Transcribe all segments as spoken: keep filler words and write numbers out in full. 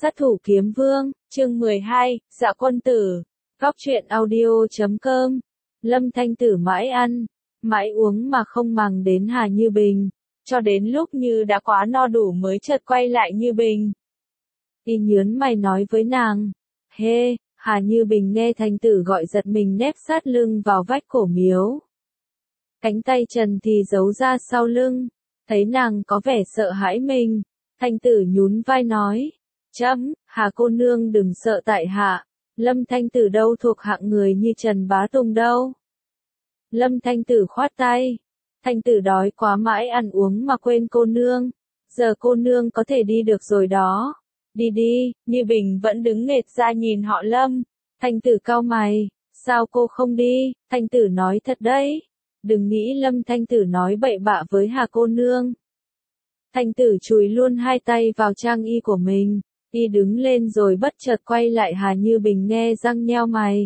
Sát thủ kiếm vương, chương mười hai, Dạ quân tử. Góc truyện audio chấm com. Lâm Thanh Tử mãi ăn, mãi uống mà không màng đến Hà Như Bình, cho đến lúc như đã quá no đủ mới chợt quay lại Như Bình. Y nhớn mày nói với nàng, hê, Hà Như Bình nghe Thanh Tử gọi giật mình nép sát lưng vào vách cổ miếu. Cánh tay trần thì giấu ra sau lưng, thấy nàng có vẻ sợ hãi mình, Thanh Tử nhún vai nói, chấm, Hà cô nương đừng sợ tại hạ, Lâm Thanh Tử đâu thuộc hạng người như Trần Bá Tùng đâu. Lâm Thanh Tử khoát tay, Thanh Tử đói quá mãi ăn uống mà quên cô nương, giờ cô nương có thể đi được rồi đó. Đi đi, Như Bình vẫn đứng nghệt ra nhìn họ Lâm. Thanh Tử cau mày, sao cô không đi? Thanh Tử nói thật đấy, đừng nghĩ Lâm Thanh Tử nói bậy bạ với Hà cô nương. Thanh Tử chùi luôn hai tay vào trang y của mình, y đứng lên rồi bất chợt quay lại Hà Như Bình nghe răng nheo mày.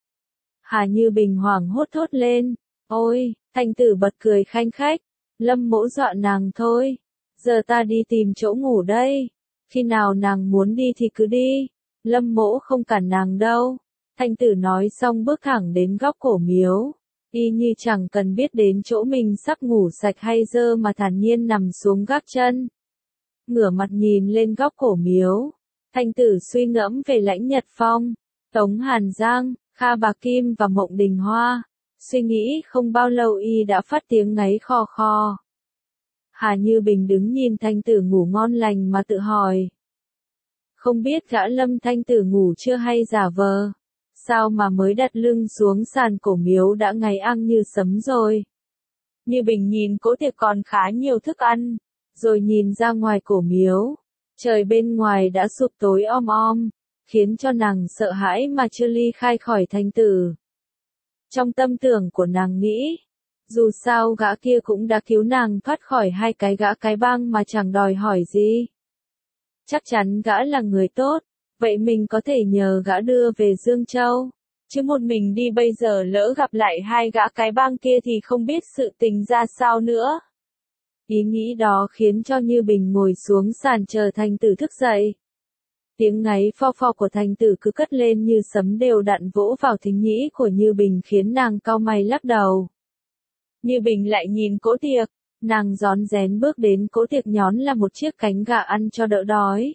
Hà Như Bình hoảng hốt thốt lên, ôi, Thanh Tử bật cười khanh khách, Lâm mỗ dọa nàng thôi, giờ ta đi tìm chỗ ngủ đây, khi nào nàng muốn đi thì cứ đi, Lâm mỗ không cản nàng đâu. Thanh Tử nói xong bước thẳng đến góc cổ miếu, y như chẳng cần biết đến chỗ mình sắp ngủ sạch hay dơ mà thản nhiên nằm xuống gác chân. Ngửa mặt nhìn lên góc cổ miếu, Thanh Tử suy ngẫm về Lãnh Nhật Phong, Tống Hàn Giang, Kha Bà Kim và Mộng Đình Hoa. Suy nghĩ không bao lâu y đã phát tiếng ngáy khò khò. Hà Như Bình đứng nhìn Thanh Tử ngủ ngon lành mà tự hỏi. Không biết gã Lâm Thanh Tử ngủ chưa hay giả vờ. Sao mà mới đặt lưng xuống sàn cổ miếu đã ngáy ăn như sấm rồi. Như Bình nhìn cỗ tiệc còn khá nhiều thức ăn, rồi nhìn ra ngoài cổ miếu. Trời bên ngoài đã sụp tối om om, khiến cho nàng sợ hãi mà chưa ly khai khỏi Thanh Tử. Trong tâm tưởng của nàng nghĩ, dù sao gã kia cũng đã cứu nàng thoát khỏi hai cái gã cái bang mà chẳng đòi hỏi gì. Chắc chắn gã là người tốt, vậy mình có thể nhờ gã đưa về Dương Châu, chứ một mình đi bây giờ lỡ gặp lại hai gã cái bang kia thì không biết sự tình ra sao nữa. Ý nghĩ đó khiến cho Như Bình ngồi xuống sàn chờ Thanh Tử thức dậy. Tiếng ngáy pho pho của Thanh Tử cứ cất lên như sấm đều đặn vỗ vào thính nhĩ của Như Bình khiến nàng cau mày lắc đầu. Như Bình lại nhìn cỗ tiệc, nàng rón rén bước đến cỗ tiệc nhón là một chiếc cánh gà ăn cho đỡ đói.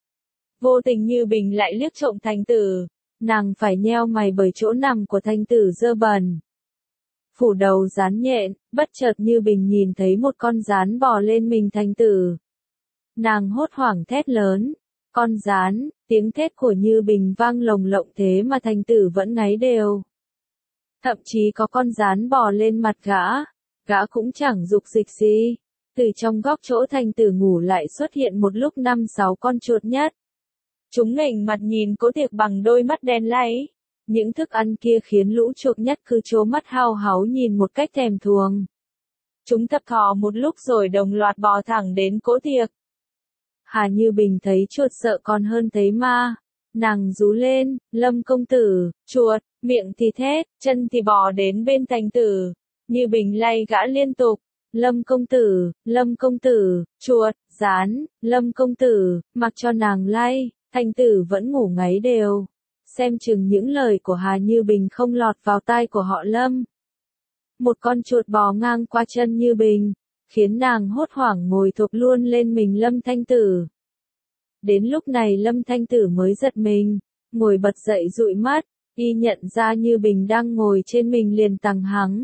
Vô tình Như Bình lại liếc trộm Thanh Tử, nàng phải nheo mày bởi chỗ nằm của Thanh Tử dơ bẩn. Phủ đầu rán nhện, bất chợt Như Bình nhìn thấy một con rán bò lên mình Thanh Tử. Nàng hốt hoảng thét lớn, con rán, tiếng thét của Như Bình vang lồng lộng thế mà Thanh Tử vẫn ngáy đều. Thậm chí có con rán bò lên mặt gã, gã cũng chẳng dục dịch gì. Từ trong góc chỗ Thanh Tử ngủ lại xuất hiện một lúc năm sáu con chuột nhất. Chúng nghềnh mặt nhìn cỗ tiệc bằng đôi mắt đen láy. Những thức ăn kia khiến lũ chuột nhất cứ trố mắt hao háu nhìn một cách thèm thuồng. Chúng thập thò một lúc rồi đồng loạt bò thẳng đến cỗ tiệc. Hà Như Bình thấy chuột sợ còn hơn thấy ma. Nàng rú lên, Lâm công tử, chuột, miệng thì thét, chân thì bò đến bên Thanh Tử. Như Bình lay gã liên tục, Lâm công tử, Lâm công tử, chuột, rán, Lâm công tử, mặc cho nàng lay, Thanh Tử vẫn ngủ ngáy đều. Xem chừng những lời của Hà Như Bình không lọt vào tai của họ Lâm. Một con chuột bò ngang qua chân Như Bình, khiến nàng hốt hoảng ngồi thụp luôn lên mình Lâm Thanh Tử. Đến lúc này Lâm Thanh Tử mới giật mình, ngồi bật dậy dụi mắt, y nhận ra Như Bình đang ngồi trên mình liền tằng hắng.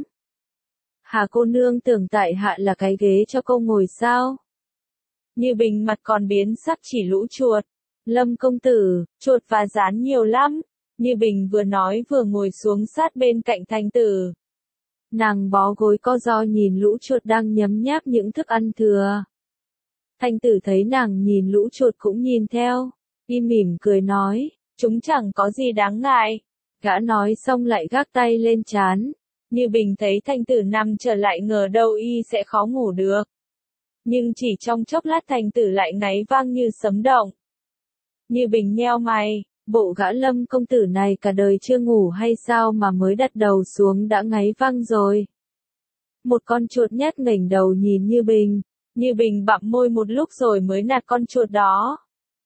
Hà cô nương tưởng tại hạ là cái ghế cho cô ngồi sao? Như Bình mặt còn biến sắc chỉ lũ chuột. Lâm công tử, chuột và rán nhiều lắm. Như Bình vừa nói vừa ngồi xuống sát bên cạnh Thanh Tử. Nàng bó gối co ro nhìn lũ chuột đang nhấm nháp những thức ăn thừa. Thanh Tử thấy nàng nhìn lũ chuột cũng nhìn theo, y mỉm cười nói, chúng chẳng có gì đáng ngại. Gã nói xong lại gác tay lên trán. Như Bình thấy Thanh Tử nằm trở lại ngờ đâu y sẽ khó ngủ được. Nhưng chỉ trong chốc lát Thanh Tử lại ngáy vang như sấm động. Như Bình nheo mày, bộ gã Lâm công tử này cả đời chưa ngủ hay sao mà mới đặt đầu xuống đã ngáy vang rồi. Một con chuột nhắt nghển đầu nhìn Như Bình, Như Bình bặm môi một lúc rồi mới nạt con chuột đó.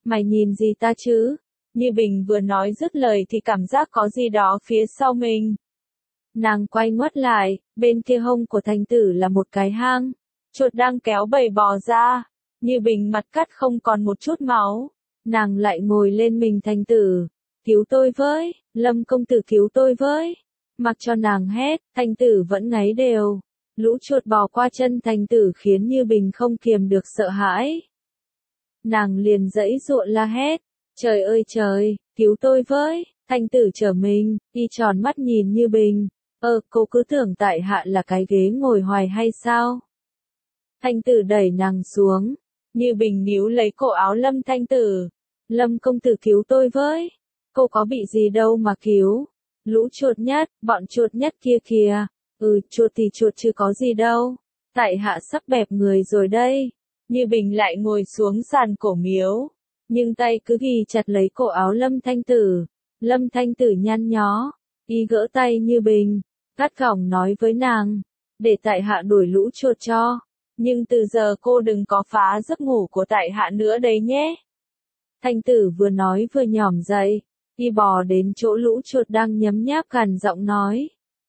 Mày nhìn gì ta chứ? Như Bình vừa nói dứt lời thì cảm giác có gì đó phía sau mình. Nàng quay ngoắt lại, bên kia hông của Thành Tử là một cái hang. Chuột đang kéo bầy bò ra. Như Bình mặt cắt không còn một chút máu. Nàng lại ngồi lên mình Thành Tử. Cứu tôi với, Lâm công tử cứu tôi với. Mặc cho nàng hét, Thành Tử vẫn ngáy đều. Lũ chuột bò qua chân Thành Tử khiến Như Bình không kiềm được sợ hãi. Nàng liền giãy giụa la hét. Trời ơi trời, cứu tôi với. Thành Tử trở mình, y tròn mắt nhìn Như Bình. Ờ, cô cứ tưởng tại hạ là cái ghế ngồi hoài hay sao? Thành Tử đẩy nàng xuống. Như Bình níu lấy cổ áo Lâm Thanh Tử. Lâm công tử cứu tôi với. Cô có bị gì đâu mà cứu. Lũ chuột nhắt, bọn chuột nhắt kia kìa. Ừ, chuột thì chuột chứ có gì đâu. Tại hạ sắp bẹp người rồi đây. Như Bình lại ngồi xuống sàn cổ miếu. Nhưng tay cứ ghi chặt lấy cổ áo Lâm Thanh Tử. Lâm Thanh Tử nhăn nhó. Y gỡ tay Như Bình. Gắt gỏng nói với nàng. Để tại hạ đuổi lũ chuột cho. Nhưng từ giờ cô đừng có phá giấc ngủ của tại hạ nữa đấy nhé. Thanh Tử vừa nói vừa nhỏm dậy. Y bò đến chỗ lũ chuột đang nhấm nháp gằn giọng nói.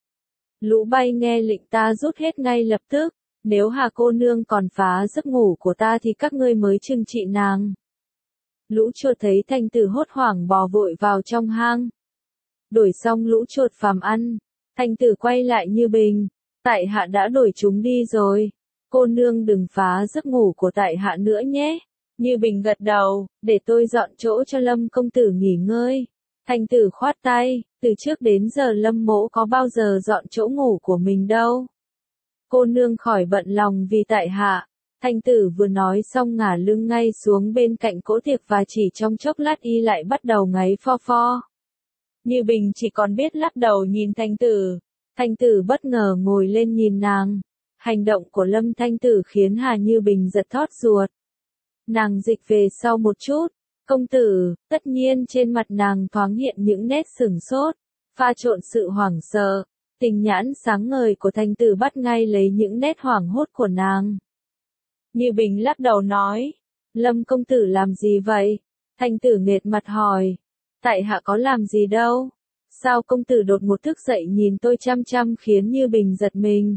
Lũ bay nghe lệnh ta rút hết ngay lập tức. Nếu Hà cô nương còn phá giấc ngủ của ta thì các ngươi mới trừng trị nàng. Lũ chuột thấy Thanh Tử hốt hoảng bò vội vào trong hang. Đổi xong lũ chuột phàm ăn. Thanh Tử quay lại Như Bình. Tại hạ đã đổi chúng đi rồi. Cô nương đừng phá giấc ngủ của tại hạ nữa nhé. Như Bình gật đầu, để tôi dọn chỗ cho Lâm công tử nghỉ ngơi. Thanh Tử khoát tay, từ trước đến giờ Lâm mỗ có bao giờ dọn chỗ ngủ của mình đâu. Cô nương khỏi bận lòng vì tại hạ. Thanh Tử vừa nói xong ngả lưng ngay xuống bên cạnh cỗ tiệc và chỉ trong chốc lát y lại bắt đầu ngáy pho pho. Như Bình chỉ còn biết lắc đầu nhìn Thanh Tử. Thanh Tử bất ngờ ngồi lên nhìn nàng. Hành động của Lâm Thanh Tử khiến Hà Như Bình giật thót ruột. Nàng dịch về sau một chút. Công tử, tất nhiên trên mặt nàng thoáng hiện những nét sửng sốt, pha trộn sự hoảng sợ. Tình nhãn sáng ngời của Thanh Tử bắt ngay lấy những nét hoảng hốt của nàng. Như Bình lắc đầu nói. Lâm công tử làm gì vậy? Thanh Tử nghệt mặt hỏi. Tại hạ có làm gì đâu. Sao công tử đột ngột thức dậy nhìn tôi chăm chăm khiến Như Bình giật mình.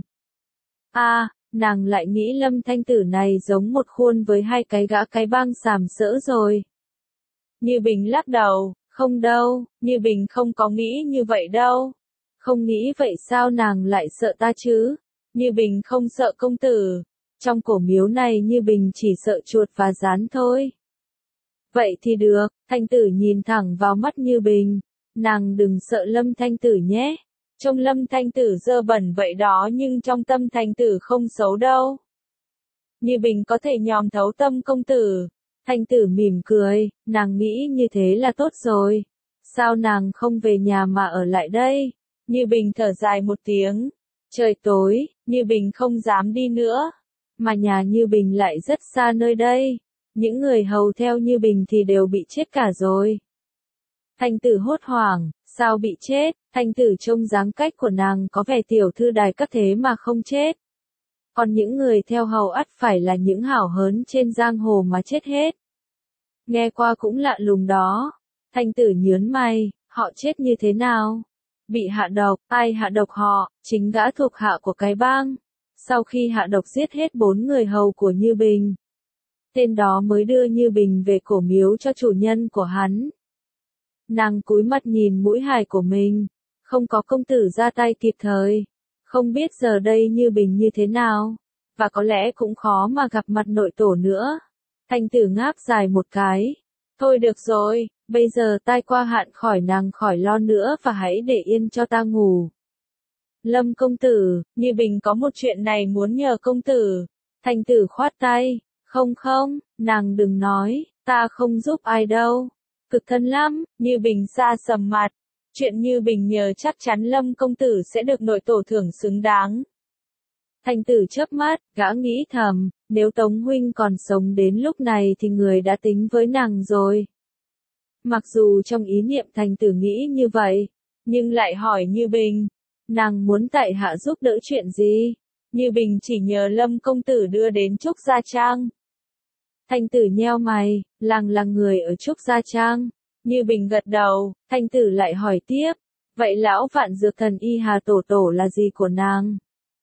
À, nàng lại nghĩ Lâm Thanh Tử này giống một khuôn với hai cái gã cái bang sàm sỡ rồi. Như Bình lắc đầu, không đâu, Như Bình không có nghĩ như vậy đâu. Không nghĩ vậy sao nàng lại sợ ta chứ? Như Bình không sợ công tử. Trong cổ miếu này Như Bình chỉ sợ chuột và rán thôi. Vậy thì được, Thanh Tử nhìn thẳng vào mắt Như Bình. Nàng đừng sợ Lâm Thanh Tử nhé. Trông Lâm Thanh Tử dơ bẩn vậy đó nhưng trong tâm Thanh Tử không xấu đâu. Như Bình có thể nhòm thấu tâm công tử. Thanh Tử mỉm cười, nàng nghĩ như thế là tốt rồi. Sao nàng không về nhà mà ở lại đây? Như Bình thở dài một tiếng. Trời tối, Như Bình không dám đi nữa. Mà nhà Như Bình lại rất xa nơi đây. Những người hầu theo Như Bình thì đều bị chết cả rồi. Thanh Tử hốt hoảng, sao bị chết? Thanh Tử trông dáng cách của nàng có vẻ tiểu thư đài các thế mà không chết. Còn những người theo hầu ắt phải là những hảo hớn trên giang hồ mà chết hết. Nghe qua cũng lạ lùng đó. Thanh Tử nhớn mày, họ chết như thế nào? Bị hạ độc, ai hạ độc họ? Chính gã thuộc hạ của cái bang. Sau khi hạ độc giết hết bốn người hầu của Như Bình. Tên đó mới đưa Như Bình về cổ miếu cho chủ nhân của hắn. Nàng cúi mặt nhìn mũi hài của mình. Không có công tử ra tay kịp thời. Không biết giờ đây Như Bình như thế nào. Và có lẽ cũng khó mà gặp mặt nội tổ nữa. Thanh Tử ngáp dài một cái. Thôi được rồi, bây giờ tai qua hạn khỏi nàng khỏi lo nữa và hãy để yên cho ta ngủ. Lâm công tử, Như Bình có một chuyện này muốn nhờ công tử. Thanh Tử khoát tay. Không không, nàng đừng nói, ta không giúp ai đâu. Cực thân lắm, Như Bình xa sầm mặt. Chuyện Như Bình nhờ chắc chắn Lâm công tử sẽ được nội tổ thưởng xứng đáng. Thanh Tử chớp mắt, gã nghĩ thầm, nếu Tống huynh còn sống đến lúc này thì người đã tính với nàng rồi. Mặc dù trong ý niệm Thanh Tử nghĩ như vậy, nhưng lại hỏi Như Bình, nàng muốn tại hạ giúp đỡ chuyện gì? Như Bình chỉ nhờ Lâm công tử đưa đến Trúc Gia Trang. Thanh tử nheo mày, làng là người ở Trúc Gia Trang. Như Bình gật đầu, thanh tử lại hỏi tiếp, vậy lão vạn dược thần y Hà tổ tổ là gì của nàng?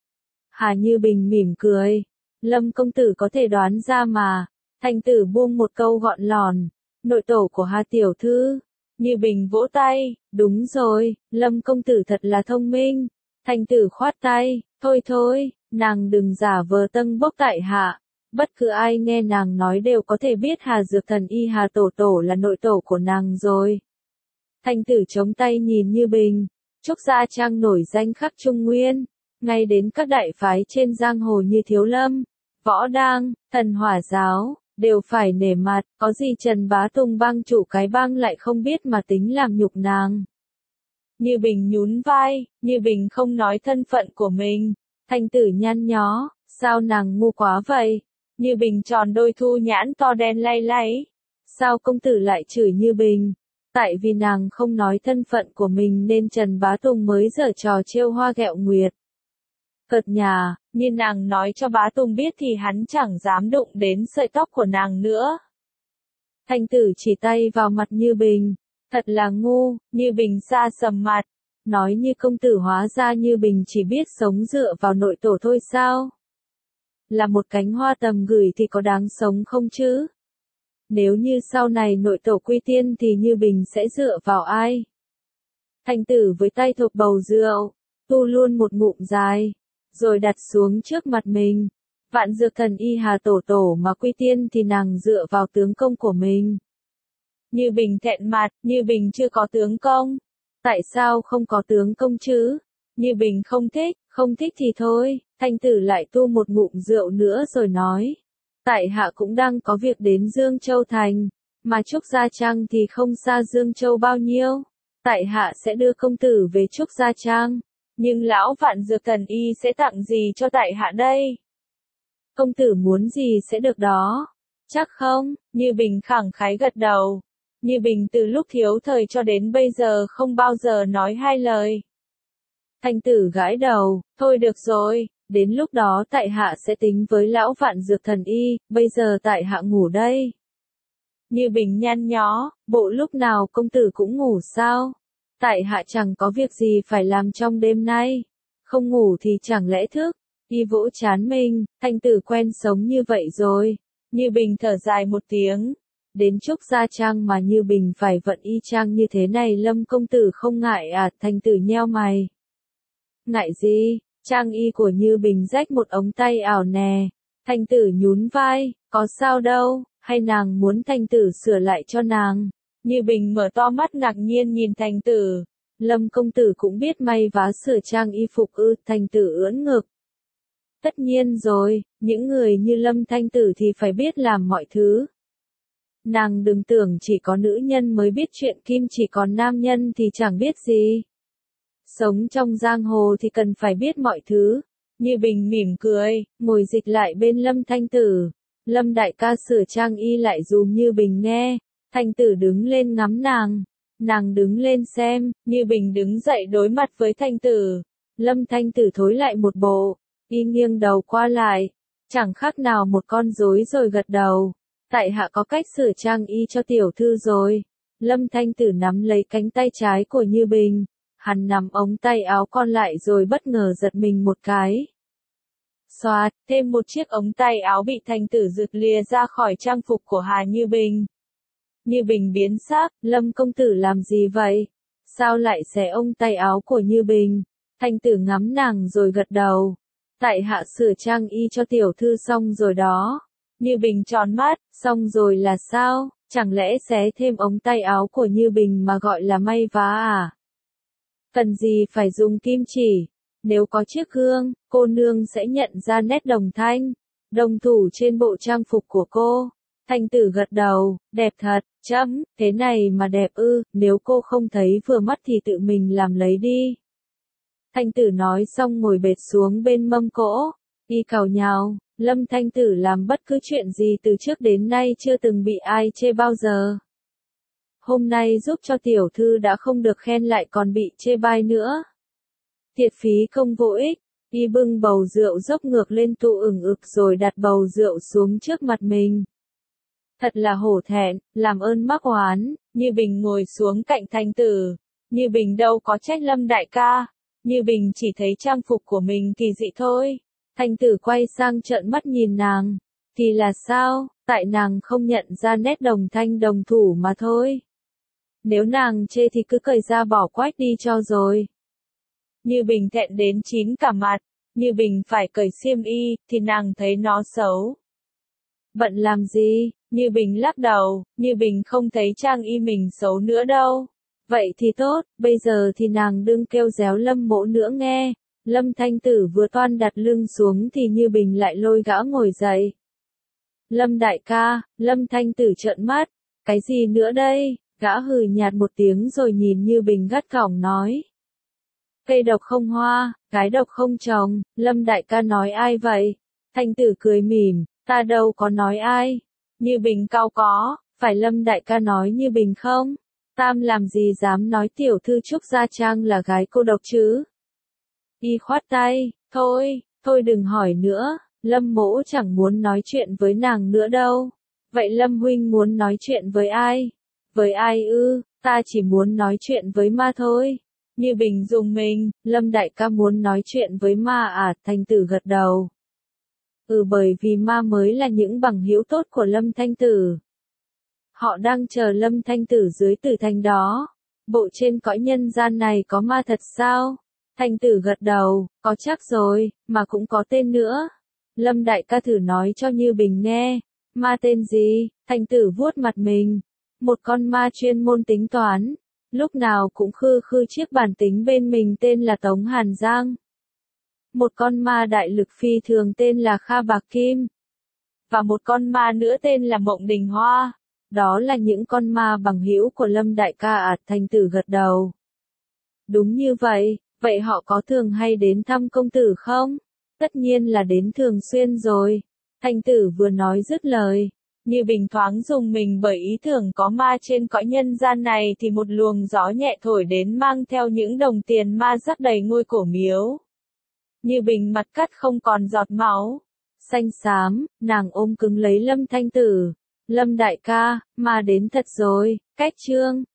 Hà Như Bình mỉm cười, Lâm công tử có thể đoán ra mà. Thanh tử buông một câu gọn lòn, nội tổ của Hà tiểu thư. Như Bình vỗ tay, đúng rồi, Lâm công tử thật là thông minh. Thanh tử khoát tay, thôi thôi, nàng đừng giả vờ tâng bốc tại hạ. Bất cứ ai nghe nàng nói đều có thể biết Hà dược thần y Hà tổ tổ là nội tổ của nàng rồi. Thanh tử chống tay nhìn Như Bình, Trúc Gia Trang nổi danh khắp Trung Nguyên, ngay đến các đại phái trên giang hồ như Thiếu Lâm, Võ Đang, Thần Hỏa Giáo, đều phải nể mặt, có gì Trần Bá Tùng bang chủ cái bang lại không biết mà tính làm nhục nàng. Như Bình nhún vai, Như Bình không nói thân phận của mình. Thanh tử nhăn nhó, sao nàng ngu quá vậy? Như Bình tròn đôi thu nhãn to đen lay lay. Sao công tử lại chửi Như Bình? Tại vì nàng không nói thân phận của mình nên Trần Bá Tùng mới giở trò trêu hoa ghẹo nguyệt. Cợt nhà, như nàng nói cho Bá Tùng biết thì hắn chẳng dám đụng đến sợi tóc của nàng nữa. Thanh tử chỉ tay vào mặt Như Bình, thật là ngu. Như Bình xa sầm mặt, nói như công tử hóa ra Như Bình chỉ biết sống dựa vào nội tổ thôi sao? Là một cánh hoa tầm gửi thì có đáng sống không chứ? Nếu như sau này nội tổ quy tiên thì Như Bình sẽ dựa vào ai? Thanh tử với tay thộp bầu rượu, tu luôn một ngụm dài, rồi đặt xuống trước mặt mình. Vạn dược thần y Hà tổ tổ mà quy tiên thì nàng dựa vào tướng công của mình. Như Bình thẹn mặt, Như Bình chưa có tướng công. Tại sao không có tướng công chứ? Như Bình không thích, không thích thì thôi. Thanh tử lại tu một ngụm rượu nữa rồi nói. Tại hạ cũng đang có việc đến Dương Châu Thành, mà Trúc Gia Trang thì không xa Dương Châu bao nhiêu. Tại hạ sẽ đưa công tử về Trúc Gia Trang, nhưng lão vạn dược thần y sẽ tặng gì cho tại hạ đây? Công tử muốn gì sẽ được đó. Chắc không? Như Bình khẳng khái gật đầu. Như Bình từ lúc thiếu thời cho đến bây giờ không bao giờ nói hai lời. Thanh tử gãi đầu, thôi được rồi, đến lúc đó tại hạ sẽ tính với lão vạn dược thần y, bây giờ tại hạ ngủ đây. Như Bình nhăn nhó, bộ lúc nào công tử cũng ngủ sao? Tại hạ chẳng có việc gì phải làm trong đêm nay. Không ngủ thì chẳng lẽ thức? Y vỗ chán mình, thanh tử quen sống như vậy rồi. Như Bình thở dài một tiếng. Đến Trúc Gia Trang mà Như Bình phải vận y trang như thế này Lâm công tử không ngại à? Thanh tử nheo mày. Ngại gì? Trang y của Như Bình rách một ống tay ảo nè. Thanh tử nhún vai, có sao đâu, hay nàng muốn thanh tử sửa lại cho nàng? Như Bình mở to mắt ngạc nhiên nhìn thanh tử. Lâm công tử cũng biết may vá sửa trang y phục ư? Thanh tử ưỡn ngực. Tất nhiên rồi, những người như Lâm thanh tử thì phải biết làm mọi thứ. Nàng đừng tưởng chỉ có nữ nhân mới biết chuyện kim, chỉ còn nam nhân thì chẳng biết gì. Sống trong giang hồ thì cần phải biết mọi thứ. Như Bình mỉm cười, ngồi dịch lại bên Lâm thanh tử. Lâm đại ca sửa trang y lại dùm Như Bình nghe. Thanh tử đứng lên ngắm nàng. Nàng đứng lên xem, Như Bình đứng dậy đối mặt với thanh tử. Lâm thanh tử thối lại một bộ, y nghiêng đầu qua lại. Chẳng khác nào một con rối rồi gật đầu. Tại hạ có cách sửa trang y cho tiểu thư rồi. Lâm thanh tử nắm lấy cánh tay trái của Như Bình. Hắn nắm ống tay áo con lại rồi bất ngờ giật mình một cái. Xoạt, thêm một chiếc ống tay áo bị thanh tử giật lìa ra khỏi trang phục của Hà Như Bình. Như Bình biến sắc, Lâm công tử làm gì vậy? Sao lại xé ống tay áo của Như Bình? Thanh tử ngắm nàng rồi gật đầu. Tại hạ sửa trang y cho tiểu thư xong rồi đó. Như Bình tròn mắt, xong rồi là sao? Chẳng lẽ xé thêm ống tay áo của Như Bình mà gọi là may vá à? Cần gì phải dùng kim chỉ? Nếu có chiếc gương, cô nương sẽ nhận ra nét đồng thanh, đồng thủ trên bộ trang phục của cô. Thanh tử gật đầu, đẹp thật, chấm, thế này mà đẹp ư, nếu cô không thấy vừa mắt thì tự mình làm lấy đi. Thanh tử nói xong ngồi bệt xuống bên mâm cỗ, y cào nhào. Lâm thanh tử làm bất cứ chuyện gì từ trước đến nay chưa từng bị ai chê bao giờ. Hôm nay giúp cho tiểu thư đã không được khen lại còn bị chê bai nữa. Thiệt phí công vô ích, y bưng bầu rượu dốc ngược lên tụ ửng ực rồi đặt bầu rượu xuống trước mặt mình. Thật là hổ thẹn, làm ơn mắc oán. Như Bình ngồi xuống cạnh Thanh Tử. Như Bình đâu có trách Lâm đại ca. Như Bình chỉ thấy trang phục của mình kỳ dị thôi. Thanh Tử quay sang trợn mắt nhìn nàng. Thì là sao, tại nàng không nhận ra nét đồng thanh đồng thủ mà thôi. Nếu nàng chê thì cứ cởi ra bỏ quách đi cho rồi. Như Bình thẹn đến chín cả mặt. Như Bình phải cởi xiêm y, thì nàng thấy nó xấu. Bận làm gì? Như Bình lắc đầu, Như Bình không thấy trang y mình xấu nữa đâu. Vậy thì tốt, bây giờ thì nàng đừng kêu réo Lâm mỗ nữa nghe. Lâm Thanh Tử vừa toan đặt lưng xuống thì Như Bình lại lôi gã ngồi dậy. Lâm đại ca, Lâm Thanh Tử trợn mắt. Cái gì nữa đây? Gã hừ nhạt một tiếng rồi nhìn Như Bình gắt gỏng nói. Cây độc không hoa, gái độc không chồng, Lâm đại ca nói ai vậy? Thanh Tử cười mỉm, ta đâu có nói ai. Như Bình cau có, phải Lâm đại ca nói Như Bình không? Tam làm gì dám nói tiểu thư Trúc Gia Trang là gái cô độc chứ? Y khoát tay, thôi, thôi đừng hỏi nữa, Lâm mỗ chẳng muốn nói chuyện với nàng nữa đâu. Vậy Lâm huynh muốn nói chuyện với ai? Với ai ư, ta chỉ muốn nói chuyện với ma thôi. Như Bình dùng mình, Lâm đại ca muốn nói chuyện với ma à? Thanh Tử gật đầu. Ừ, bởi vì ma mới là những bằng hữu tốt của Lâm Thanh Tử. Họ đang chờ Lâm Thanh Tử dưới tử thành đó. Bộ trên cõi nhân gian này có ma thật sao? Thanh Tử gật đầu, có chắc rồi, mà cũng có tên nữa. Lâm đại ca thử nói cho Như Bình nghe. Ma tên gì? Thanh Tử vuốt mặt mình. Một con ma chuyên môn tính toán. Lúc nào cũng khư khư chiếc bàn tính bên mình tên là Tống Hàn Giang. Một con ma đại lực phi thường tên là Kha Bạc Kim. Và một con ma nữa tên là Mộng Đình Hoa. Đó là những con ma bằng hữu của Lâm đại ca à? Thanh Tử gật đầu. Đúng như vậy, vậy họ có thường hay đến thăm công tử không? Tất nhiên là đến thường xuyên rồi. Thanh Tử vừa nói dứt lời. Như Bình thoáng dùng mình bởi ý tưởng có ma trên cõi nhân gian này thì một luồng gió nhẹ thổi đến mang theo những đồng tiền ma rắc đầy ngôi cổ miếu. Như Bình mặt cắt không còn giọt máu. Xanh xám, nàng ôm cứng lấy Lâm Thanh Tử. Lâm đại ca, ma đến thật rồi, cách chương.